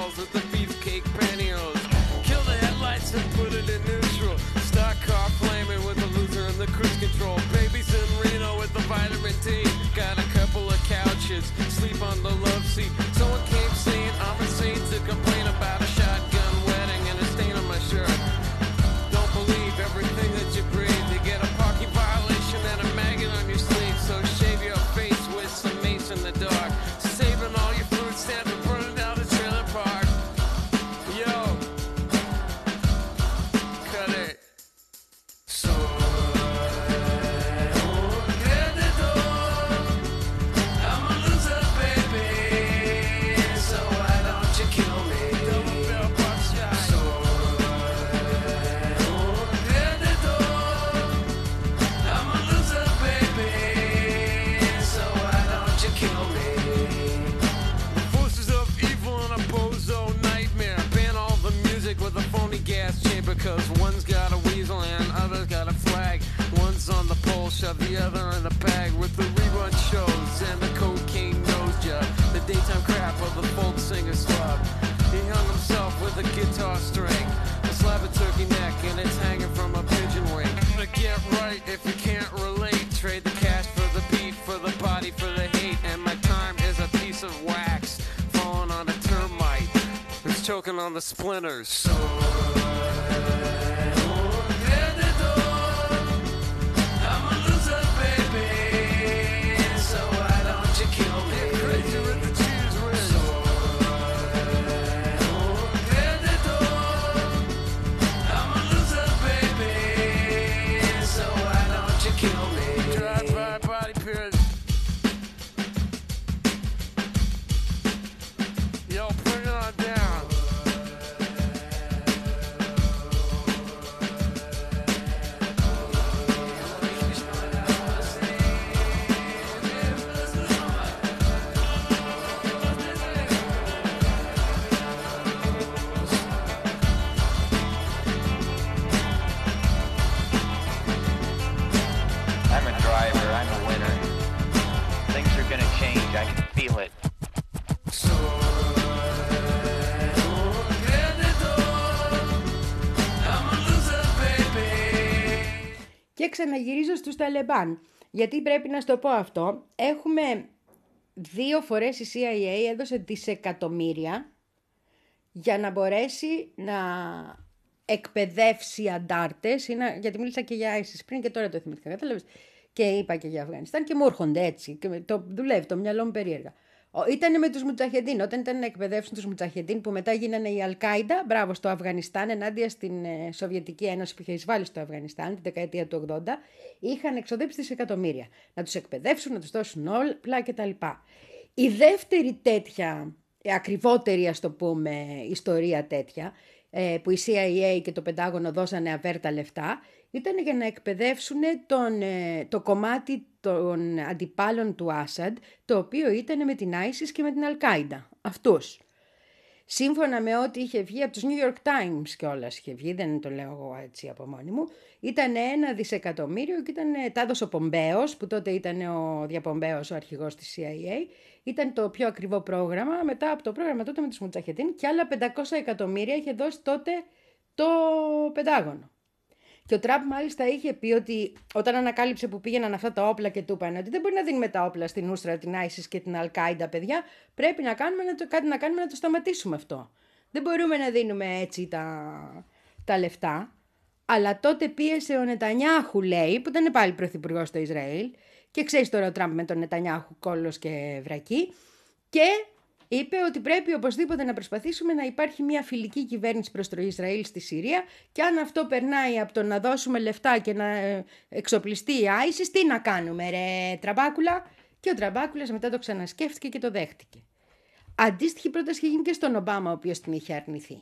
Sleep on the love seat. Someone came saying I'm a saint to complain about a shotgun wedding and a stain on my shirt. Don't believe everything that you breathe. You get a parking violation and a maggot on your sleeve. So shave your face with some mace in the dark. Saving all your food stamps and burning down the trailer park. Yo, cut it. So. Because one's got a weasel and other's got a flag. One's on the pole, shove the other in a bag with the rerun shows and the cocaine nose job. The daytime crap of the folk singer slub. He hung himself with a guitar string, a slab of turkey neck, and it's hanging from a pigeon wing. To get right if you can't relate, trade the cash for the beat, for the body, for the hate. And my time is a piece of wax falling on a termite who's choking on the splinters. So Και ξαναγυρίζω στους Ταλεμπάν, γιατί πρέπει να στο πω αυτό. Έχουμε δύο φορές η σι άι έι έδωσε δισεκατομμύρια για να μπορέσει να εκπαιδεύσει αντάρτες, γιατί μίλησα και για άισις πριν και τώρα το θυμήθηκα, κατάλαβες, και είπα και για Αφγανιστάν και μου έρχονται έτσι, και το δουλεύει το μυαλό μου περίεργα. Ήτανε με τους Μουτζαχεντίν, όταν ήταν να εκπαιδεύσουν τους Μουτζαχεντίν που μετά γίνανε η Αλ-Κάιντα, μπράβο, στο Αφγανιστάν, ενάντια στην ε, Σοβιετική Ένωση που είχε εισβάλει στο Αφγανιστάν την δεκαετία του ογδόντα, είχαν εξοδέψει δισεκατομμύρια. Να τους εκπαιδεύσουν, να τους δώσουν όλα κτλ. Η δεύτερη τέτοια, ε, ακριβότερη ας το πούμε, ιστορία τέτοια, ε, που η σι άι έι και το Πεντάγωνο δώσανε αβέρτα λεφτά, ήταν για να εκπαιδεύσουν τον, το κομμάτι των αντιπάλων του Άσαντ, το οποίο ήταν με την άισις και με την Αλ-Κάιντα. Αυτούς. Σύμφωνα με ό,τι είχε βγει από τους New York Times κιόλας είχε βγει, δεν το λέω εγώ έτσι από μόνη μου, ήταν ένα δισεκατομμύριο και ήταν, τα έδωσε ο Πομπέος, που τότε ήταν ο Διαπομπέος ο αρχηγός της σι άι έι, ήταν το πιο ακριβό πρόγραμμα, μετά από το πρόγραμμα τότε με τους Μουτζαχεντίν και άλλα πεντακόσια εκατομμύρια είχε δώσει τότε το Πεντάγωνο. Και ο Τραμπ μάλιστα είχε πει ότι όταν ανακάλυψε που πήγαιναν αυτά τα όπλα και του είπαν ότι δεν μπορεί να δίνουμε τα όπλα στην Νούσρα, την Άισις και την Αλ-Κάιντα, παιδιά, πρέπει να κάνουμε να το, κάτι να κάνουμε να το σταματήσουμε αυτό. Δεν μπορούμε να δίνουμε έτσι τα, τα λεφτά. Αλλά τότε πίεσε ο Νετανιάχου, λέει, που ήταν πάλι πρωθυπουργός στο Ισραήλ, και ξέρεις τώρα ο Τραμπ με τον Νετανιάχου κόλλος και βρακή, και είπε ότι πρέπει οπωσδήποτε να προσπαθήσουμε να υπάρχει μια φιλική κυβέρνηση προς το Ισραήλ στη Συρία, και αν αυτό περνάει από το να δώσουμε λεφτά και να εξοπλιστεί η Άισις, τι να κάνουμε ρε Τραμπάκουλα? Και ο Τραμπάκουλας μετά το ξανασκέφτηκε και το δέχτηκε. Αντίστοιχη πρόταση είχε γίνει και στον Ομπάμα, ο οποίος την είχε αρνηθεί.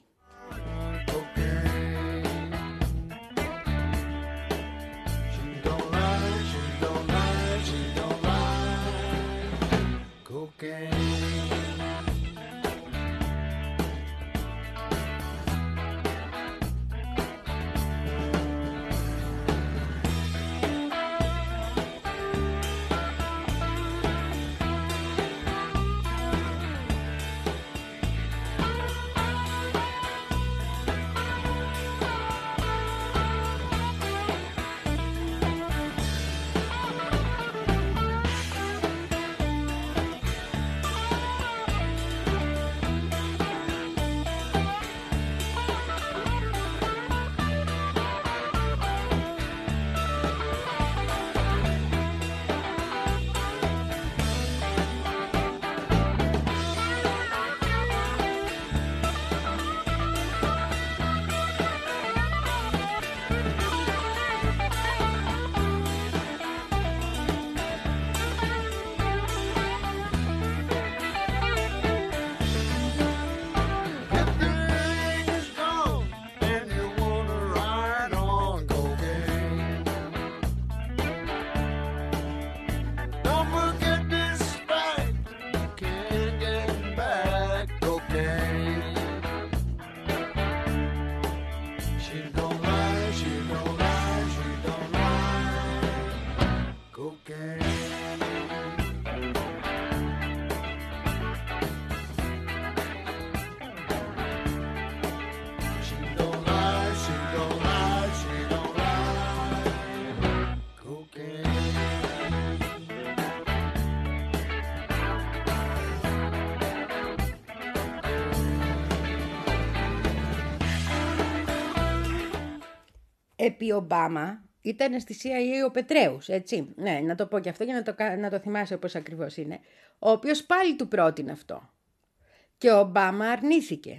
Επί Ομπάμα ήταν στη σι άι έι ο Πετρέους, έτσι. Ναι, να το πω και αυτό για να το, να το θυμάσαι όπως ακριβώς είναι. Ο οποίος πάλι του πρότεινε αυτό. Και ο Ομπάμα αρνήθηκε.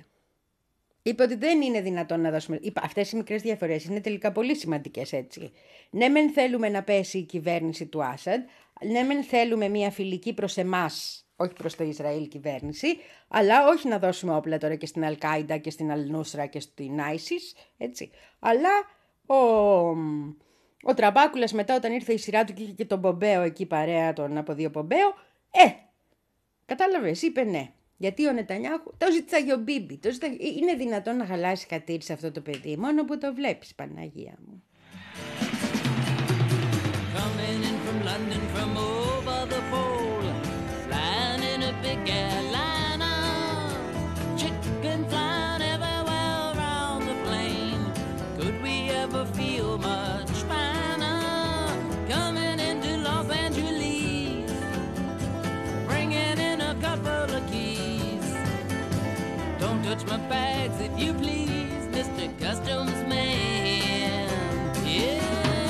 Είπε ότι δεν είναι δυνατόν να δώσουμε... Είπα, αυτές οι μικρές διαφορές είναι τελικά πολύ σημαντικές, έτσι. Ναι, μεν θέλουμε να πέσει η κυβέρνηση του Άσαντ, ναι, μεν θέλουμε μια φιλική προς εμάς, όχι προς το Ισραήλ κυβέρνηση, αλλά όχι να δώσουμε όπλα τώρα και στην Αλ-Κάιντα και στην Αλ-Νούσρα και στην Άισις, έτσι. Αλλά ο, ο Τραμπάκουλας μετά όταν ήρθε η σειρά του και είχε και τον Πομπέο εκεί παρέα, τον από δύο Πομπέο, ε, κατάλαβες, είπε ναι. Γιατί ο Νετανιάχου το ζήτησε ο Μπίμπι. Το ζήτησε... Είναι δυνατόν να χαλάσει κατήρι σε αυτό το παιδί, μόνο που το βλέπεις, Παναγία μου. Coming in from London from over the pole, flying in a big airliner, chicken flying everywhere around the plane. Could we ever feel much finer? Coming into Los Angeles, bringing in a couple of keys. Don't touch my bags if you please, Mister Customs Man. Yeah.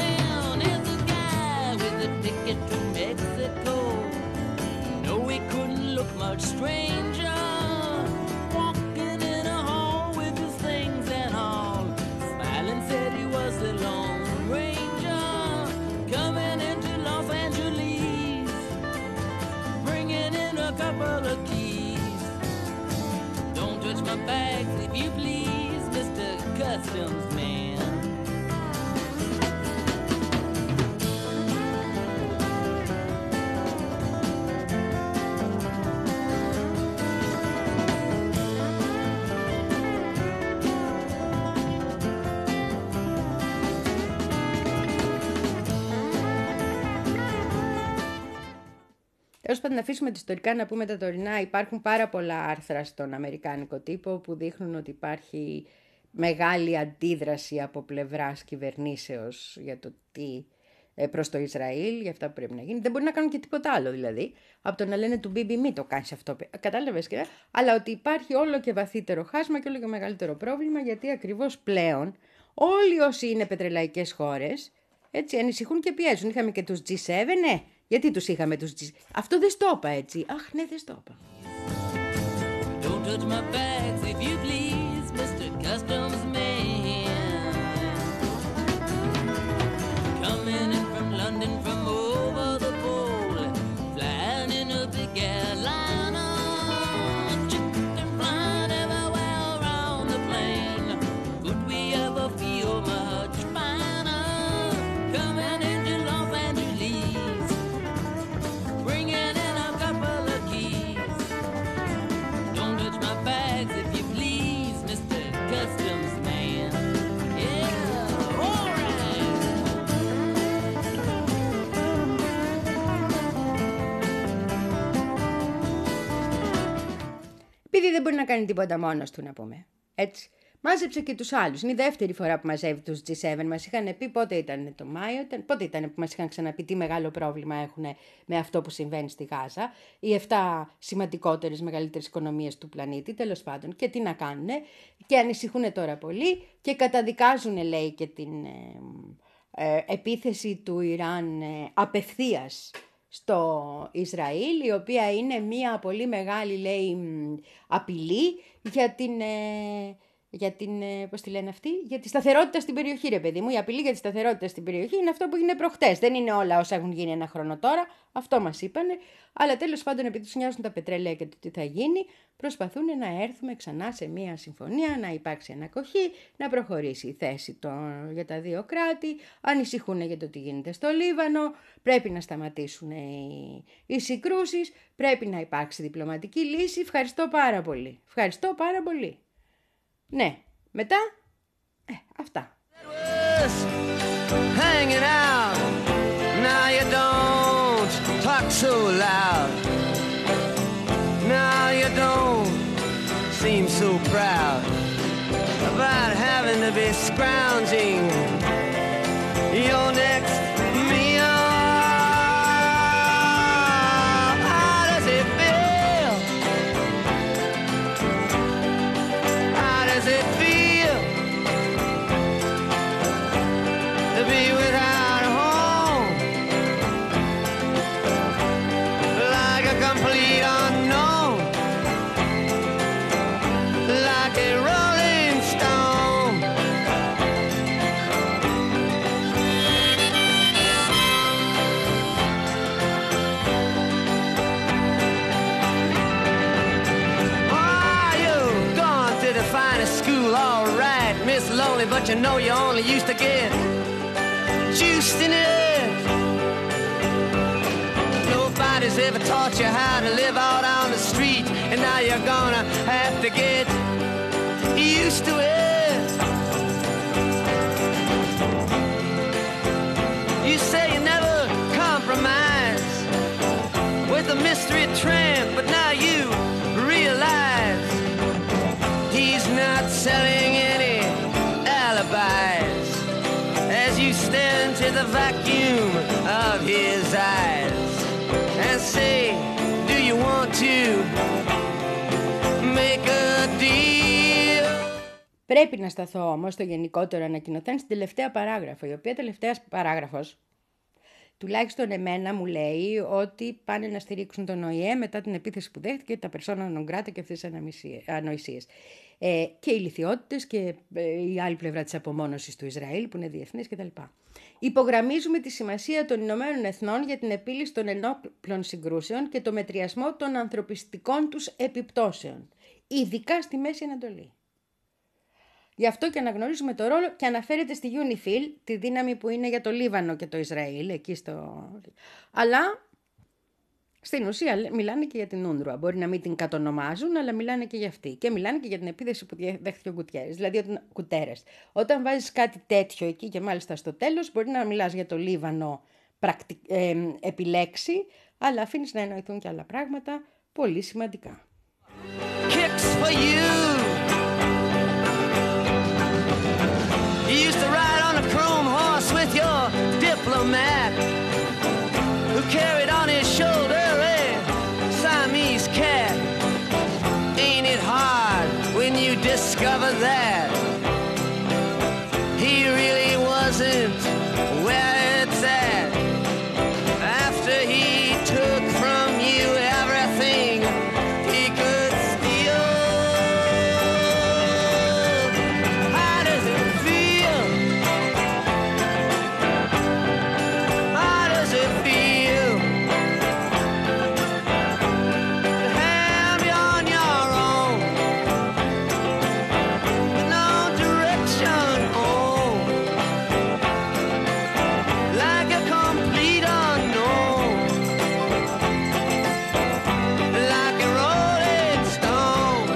Ticket to Mexico. No, we couldn't look much stranger. Walking in a hall with his things and all. Smiling said he was the Lone Ranger. Coming into Los Angeles. Bringing in a couple of keys. Don't touch my bags if you please, Mister Customs Man. Τέλος πάντων, να αφήσουμε τα ιστορικά, να πούμε τα τωρινά. Υπάρχουν πάρα πολλά άρθρα στον αμερικάνικο τύπο που δείχνουν ότι υπάρχει μεγάλη αντίδραση από πλευράς κυβερνήσεως για το τι προς το Ισραήλ, για αυτά που πρέπει να γίνει. Δεν μπορεί να κάνουν και τίποτα άλλο δηλαδή, από το να λένε του Μπίμπι μη το κάνεις αυτό. Κατάλαβες και αλλά ότι υπάρχει όλο και βαθύτερο χάσμα και όλο και μεγαλύτερο πρόβλημα, γιατί ακριβώς πλέον όλοι όσοι είναι πετρελαϊκές χώρες έτσι ανησυχούν και πιέζουν. Είχαμε και τους τζι σέβεν, ναι. Γιατί τους είχαμε τους τζι σέβεν. Αυτό δεν στο είπα έτσι. Αχ, ναι, δεν στο είπα. Don't touch my bags if you please, Mister Customs Man. Coming in from London from over the pole, flying in a big airliner, chicken flying everywhere around the plane. Could we ever feel much finer? Coming into Los Angeles, bringing in a couple of keys. Don't touch my bags if you please, Mister Customs Man. Yeah, all right. Επειδή δεν μπορεί να κάνει τίποτα μόνος του, να πούμε. Έτσι. Μάζεψε και τους άλλους. Είναι η δεύτερη φορά που μαζεύει τους τζι σέβεν. Μας είχαν πει πότε ήταν το Μάιο, ήταν, πότε ήταν που μας είχαν ξαναπεί τι μεγάλο πρόβλημα έχουν με αυτό που συμβαίνει στη Γάζα. Οι εφτά σημαντικότερες, μεγαλύτερες οικονομίες του πλανήτη, τέλος πάντων. Και τι να κάνουν. Και ανησυχούν τώρα πολύ και καταδικάζουν, λέει, και την ε, ε, επίθεση του Ιράν ε, απευθείας στο Ισραήλ, η οποία είναι μια πολύ μεγάλη, λέει, απειλή για την, ε, για την πώς τη λένε αυτή, για τη σταθερότητα στην περιοχή, ρε παιδί μου. Η απειλή για τη σταθερότητα στην περιοχή είναι αυτό που έγινε προχτές. Δεν είναι όλα όσα έχουν γίνει ένα χρόνο τώρα, αυτό μας είπανε. Αλλά τέλος πάντων, επειδή τους νοιάζουν τα πετρέλαια και το τι θα γίνει, προσπαθούν να έρθουμε ξανά σε μια συμφωνία, να υπάρξει ανακοχή, να προχωρήσει η θέση το, για τα δύο κράτη. Ανησυχούν για το τι γίνεται στο Λίβανο, πρέπει να σταματήσουν οι, οι συγκρούσεις, πρέπει να υπάρξει διπλωματική λύση. Ευχαριστώ πάρα πολύ. Ευχαριστώ πάρα πολύ. Ναι, μετά, ε, αυτά. Hanging out, now you don't talk so loud. Now you don't seem so proud about having to be scrounging your next meal. How does it feel? How does it feel to be without a home, like a complete unknown, like a rolling stone? Oh, you've gone to the finest school, all right, Miss Lonely, but you know you only used to get juiced in it. Nobody's ever taught you how to live out on the street, and now you're gonna have to get used to it. You say you never compromise with the mystery tramp, but now you realize he's not selling any alibis as you stare into the vacuum of his eyes and say, do you want to make a deal? Πρέπει να σταθώ όμως στο γενικότερο ανακοινωθέν στην τελευταία παράγραφο, η οποία τελευταία παράγραφος, τουλάχιστον εμένα, μου λέει ότι πάνε να στηρίξουν τον Ο Η Ε μετά την επίθεση που δέχτηκε, τα persona non grata και αυτές τις ανοησίες. Ε, και οι λιθιότητες και ε, η άλλη πλευρά της απομόνωσης του Ισραήλ που είναι διεθνής κτλ. Υπογραμμίζουμε τη σημασία των Ηνωμένων Εθνών για την επίλυση των ενόπλων συγκρούσεων και το μετριασμό των ανθρωπιστικών τους επιπτώσεων, ειδικά στη Μέση Ανατολή. Γι' αυτό και αναγνωρίζουμε το ρόλο και αναφέρεται στη UNIFIL, τη δύναμη που είναι για το Λίβανο και το Ισραήλ, εκεί στο... Αλλά στην ουσία μιλάνε και για την Ούνρουα. Μπορεί να μην την κατονομάζουν, αλλά μιλάνε και για αυτή. Και μιλάνε και για την επίθεση που δέχτηκε ο Γκουτιέρες, δηλαδή ο Κουτέρες. Όταν βάζεις κάτι τέτοιο εκεί και μάλιστα στο τέλος, μπορεί να μιλάς για το Λίβανο πρακτι... ε, επιλέξει, αλλά αφήνεις να εννοηθούν και άλλα πράγματα πολύ σημαντικά. Kicks for you. Ain't it hard when you discover that he really wasn't where it's at? After he took from you everything he could steal. How does it feel? How does it feel to have you on your own with no direction home, like a complete unknown, like a rolling stone?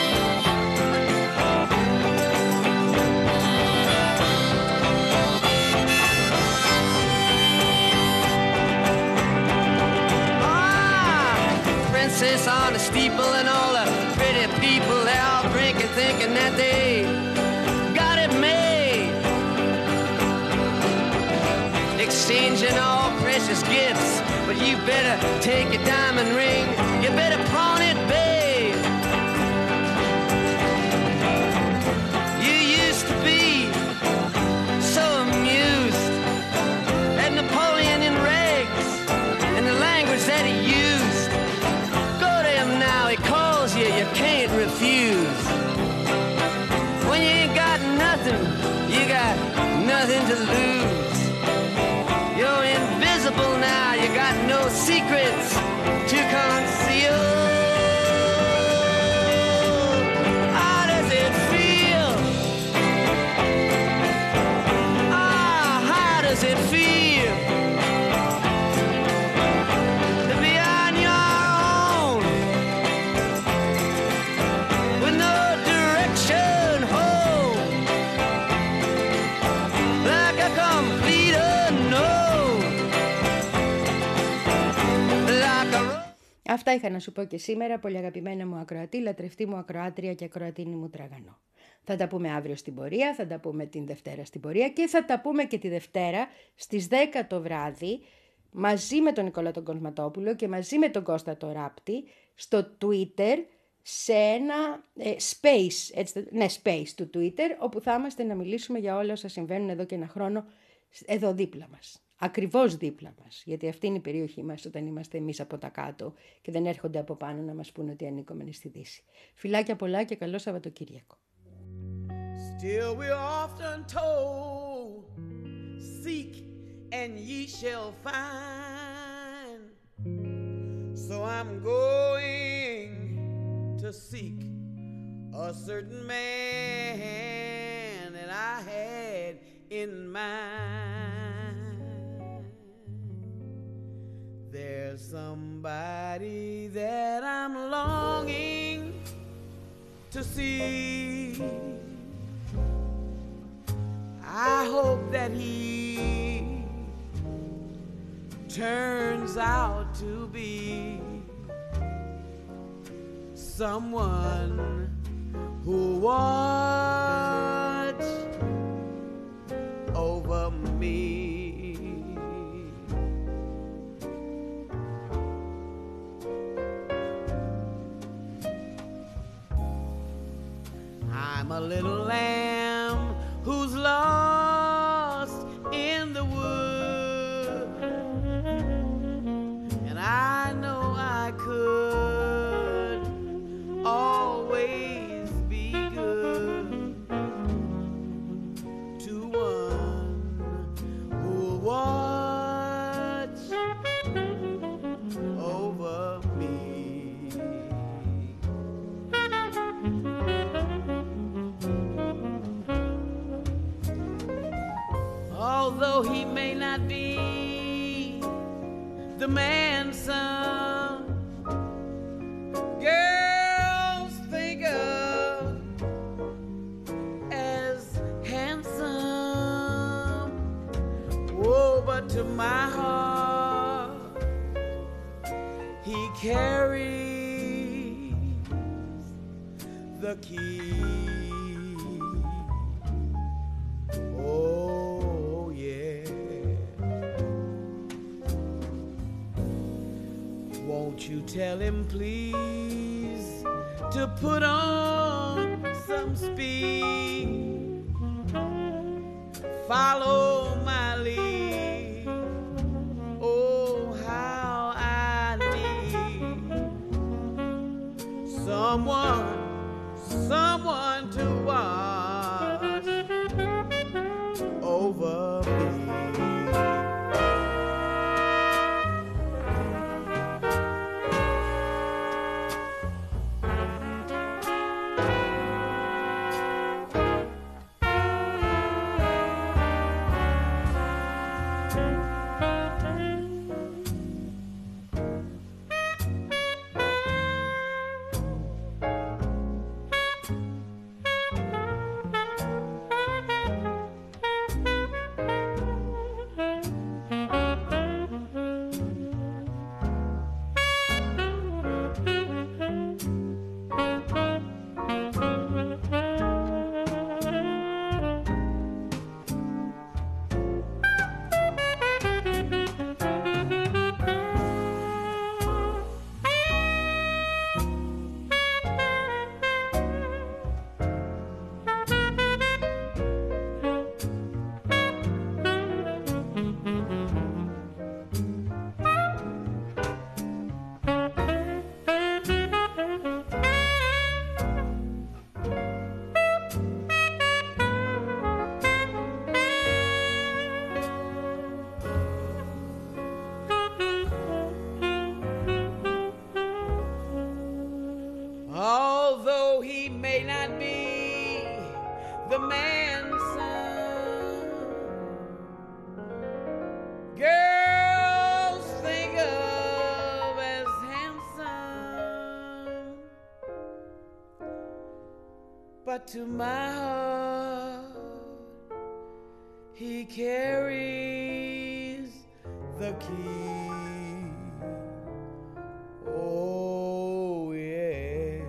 Ah, princess on the steeple and all the pretty people, they all drinking, thinking that they got it made, exchanging all precious gifts. But you better take your diamond ring, you better pawn it, babe. You used to be so amused at Napoleon in rags and the language that he used. Go to him now, he calls you, you can't refuse. When you ain't got nothing, you got nothing to lose. You're invisible now, you got no secrets to conceal. How does it feel? Ah, how does it feel to be on your own with no direction home, like a complete unknown, like a ro- Αυτά είχα να σου πω και σήμερα, πολύ αγαπημένα μου ακροατή, λατρευτή μου ακροάτρια και ακροατίνη μου τραγανό. Θα τα πούμε αύριο στην πορεία, θα τα πούμε την Δευτέρα στην πορεία και θα τα πούμε και τη Δευτέρα στις δέκα το βράδυ μαζί με τον Νικόλα τον Κοσματόπουλο και μαζί με τον Κώστα το Ράπτη στο Twitter, σε ένα ε, space, έτσι, ναι, space του Twitter, όπου θα είμαστε να μιλήσουμε για όλα όσα συμβαίνουν εδώ και ένα χρόνο εδώ δίπλα μας. Ακριβώς δίπλα μας, γιατί αυτή είναι η περιοχή μας όταν είμαστε εμείς από τα κάτω και δεν έρχονται από πάνω να μας πούνε ότι ανήκουμε στη Δύση. Φιλάκια πολλά και καλό Σαββατοκύριακο. Still we're often told, seek and ye shall find. So I'm going to seek a certain man that I had in mind. There's somebody that I'm longing to see. I hope that he turns out to be someone who watch over me. I'm a little lamb who's lost in the wood, and I know I could always be good to one who'll watch over me. Although he may not be the man some girls think of as handsome, oh, but to my heart he carries the key. Oh, yeah. Won't you tell him, please, to put on some speed. Follow my lead. Oh, how I need someone, someone to watch over me. Although he may not be the man's son, girls think of as handsome, but to my heart he carries the key. Oh yeah.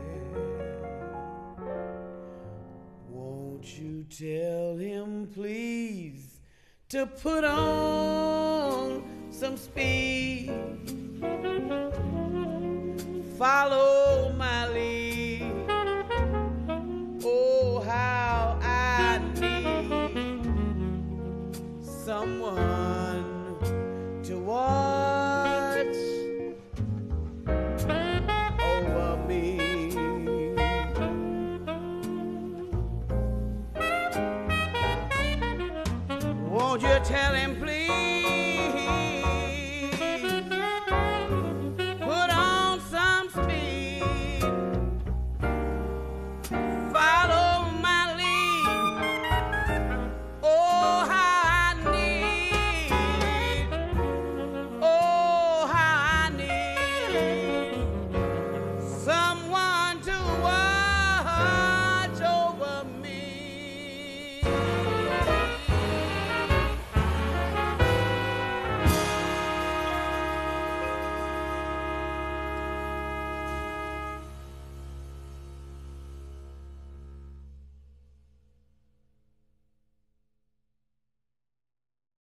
Won't you tell him please to put on some speed? Follow my lead. Oh, how I need someone to watch over me. Won't you tell him please